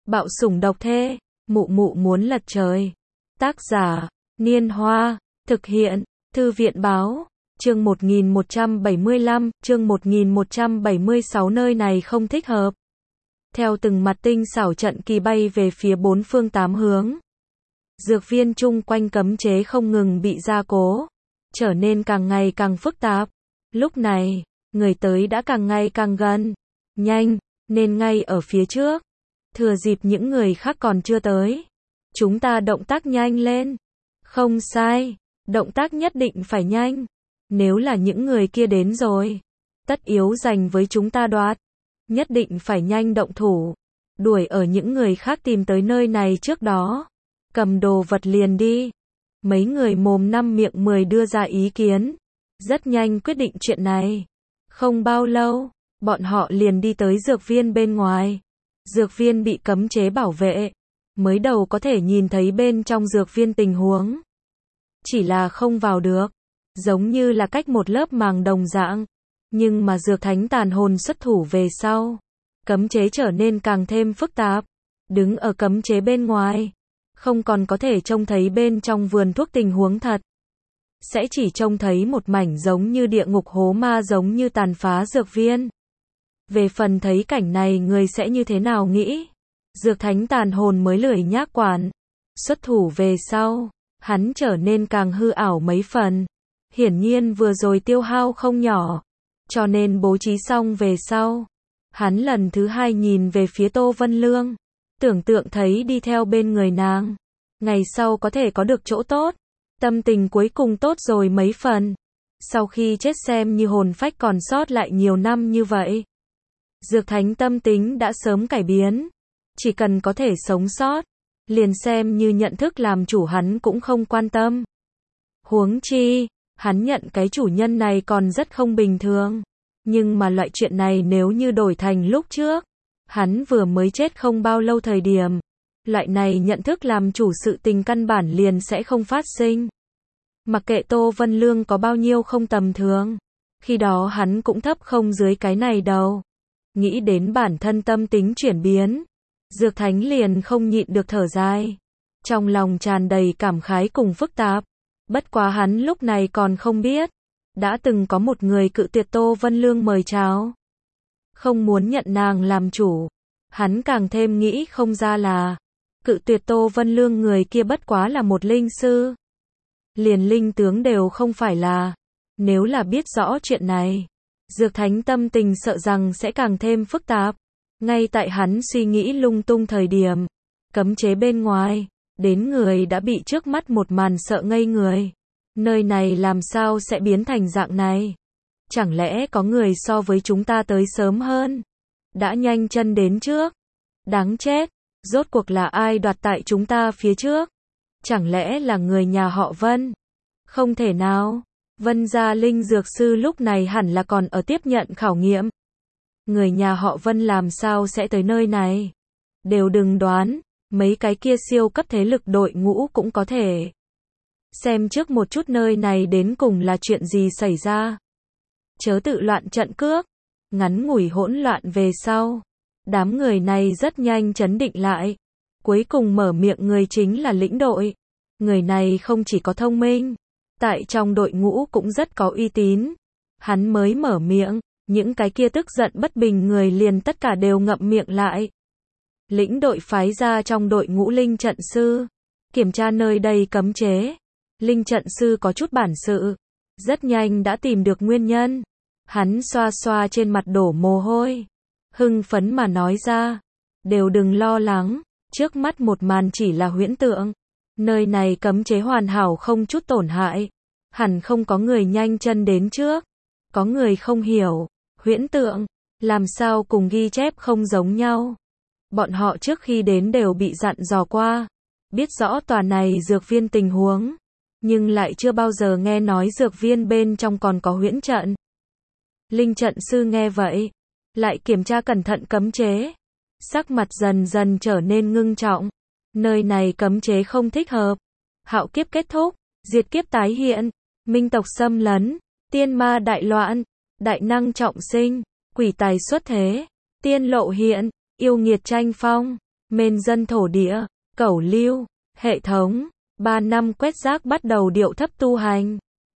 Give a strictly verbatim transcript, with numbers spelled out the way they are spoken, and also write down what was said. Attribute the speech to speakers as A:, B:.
A: Bạo sủng độc thê, mụ mụ muốn lật trời. Tác giả, Niên Hoa, thực hiện, Thư viện báo, chương một nghìn một trăm bảy mươi lăm, chương một nghìn một trăm bảy mươi sáu nơi này không thích hợp. Theo từng mặt tinh xảo trận kỳ bay về phía bốn phương tám hướng. Dược viên chung quanh cấm chế không ngừng bị gia cố, trở nên càng ngày càng phức tạp. Lúc này, người tới đã càng ngày càng gần. Nhanh, nên ngay ở phía trước. Thừa dịp những người khác còn chưa tới. Chúng ta động tác nhanh lên. Không sai, động tác nhất định phải nhanh. Nếu là những người kia đến rồi, tất yếu giành với chúng ta đoạt. Nhất định phải nhanh động thủ. Đuổi ở những người khác tìm tới nơi này trước đó. Cầm đồ vật liền đi. Mấy người mồm năm miệng mười đưa ra ý kiến. Rất nhanh quyết định chuyện này. Không bao lâu, bọn họ liền đi tới dược viên bên ngoài. Dược viên bị cấm chế bảo vệ. Mới đầu có thể nhìn thấy bên trong dược viên tình huống. Chỉ là không vào được. Giống như là cách một lớp màng đồng dạng. Nhưng mà dược thánh tàn hồn xuất thủ về sau. Cấm chế trở nên càng thêm phức tạp. Đứng ở cấm chế bên ngoài. Không còn có thể trông thấy bên trong vườn thuốc tình huống thật. Sẽ chỉ trông thấy một mảnh giống như địa ngục hố ma giống như tàn phá dược viên. Về phần thấy cảnh này người sẽ như thế nào nghĩ? Dược thánh tàn hồn mới lười nhác quản. Xuất thủ về sau, hắn trở nên càng hư ảo mấy phần. Hiển nhiên vừa rồi tiêu hao không nhỏ. Cho nên bố trí xong về sau. Hắn lần thứ hai nhìn về phía Tô Vân Lương. Tưởng tượng thấy đi theo bên người nàng. Ngày sau có thể có được chỗ tốt. Tâm tình cuối cùng tốt rồi mấy phần. Sau khi chết xem như hồn phách còn sót lại nhiều năm như vậy. Dược thánh tâm tính đã sớm cải biến. Chỉ cần có thể sống sót. Liền xem như nhận thức làm chủ hắn cũng không quan tâm. Huống chi, hắn nhận cái chủ nhân này còn rất không bình thường. Nhưng mà loại chuyện này nếu như đổi thành lúc trước. Hắn vừa mới chết không bao lâu thời điểm. Loại này nhận thức làm chủ sự tình căn bản liền sẽ không phát sinh. Mặc kệ Tô Vân Lương có bao nhiêu không tầm thường. Khi đó hắn cũng thấp không dưới cái này đâu. Nghĩ đến bản thân tâm tính chuyển biến. Dược thánh liền không nhịn được thở dài. Trong lòng tràn đầy cảm khái cùng phức tạp. Bất quá hắn lúc này còn không biết. Đã từng có một người cự tuyệt Tô Vân Lương mời chào. Không muốn nhận nàng làm chủ. Hắn càng thêm nghĩ không ra là. Cự tuyệt Tô Vân Lương người kia bất quá là một linh sư. Liền linh tướng đều không phải là. Nếu là biết rõ chuyện này. Dược thánh tâm tình sợ rằng sẽ càng thêm phức tạp. Ngay tại hắn suy nghĩ lung tung thời điểm. Cấm chế bên ngoài. Đến người đã bị trước mắt một màn sợ ngây người. Nơi này làm sao sẽ biến thành dạng này? Chẳng lẽ có người so với chúng ta tới sớm hơn? Đã nhanh chân đến trước. Đáng chết. Rốt cuộc là ai đoạt tại chúng ta phía trước? Chẳng lẽ là người nhà họ Vân? Không thể nào. Vân gia linh dược sư lúc này hẳn là còn ở tiếp nhận khảo nghiệm. Người nhà họ Vân làm sao sẽ tới nơi này? Đều đừng đoán. Mấy cái kia siêu cấp thế lực đội ngũ cũng có thể. Xem trước một chút nơi này đến cùng là chuyện gì xảy ra. Chớ tự loạn trận cước. Ngắn ngủi hỗn loạn về sau. Đám người này rất nhanh chấn định lại. Cuối cùng mở miệng người chính là lĩnh đội. Người này không chỉ có thông minh. Tại trong đội ngũ cũng rất có uy tín. Hắn mới mở miệng. Những cái kia tức giận bất bình người liền tất cả đều ngậm miệng lại. Lĩnh đội phái ra trong đội ngũ linh trận sư. Kiểm tra nơi đây cấm chế. Linh trận sư có chút bản sự. Rất nhanh đã tìm được nguyên nhân. Hắn xoa xoa trên mặt đổ mồ hôi. Hưng phấn mà nói ra. Đều đừng lo lắng. Trước mắt một màn chỉ là huyễn tượng. Nơi này cấm chế hoàn hảo không chút tổn hại. Hẳn không có người nhanh chân đến trước. Có người không hiểu. Huyễn tượng. Làm sao cùng ghi chép không giống nhau. Bọn họ trước khi đến đều bị dặn dò qua. Biết rõ tòa này dược viên tình huống. Nhưng lại chưa bao giờ nghe nói dược viên bên trong còn có huyễn trận. Linh trận sư nghe vậy. Lại kiểm tra cẩn thận cấm chế. Sắc mặt dần dần trở nên ngưng trọng. Nơi này cấm chế không thích hợp. Hạo kiếp kết thúc. Diệt kiếp tái hiện. Minh tộc xâm lấn. Tiên ma đại loạn. Đại năng trọng sinh. Quỷ tài xuất thế. Tiên lộ hiện. Yêu nghiệt tranh phong. Mên dân thổ địa, cẩu lưu, hệ thống, ba năm quét rác bắt đầu điệu thấp tu hành.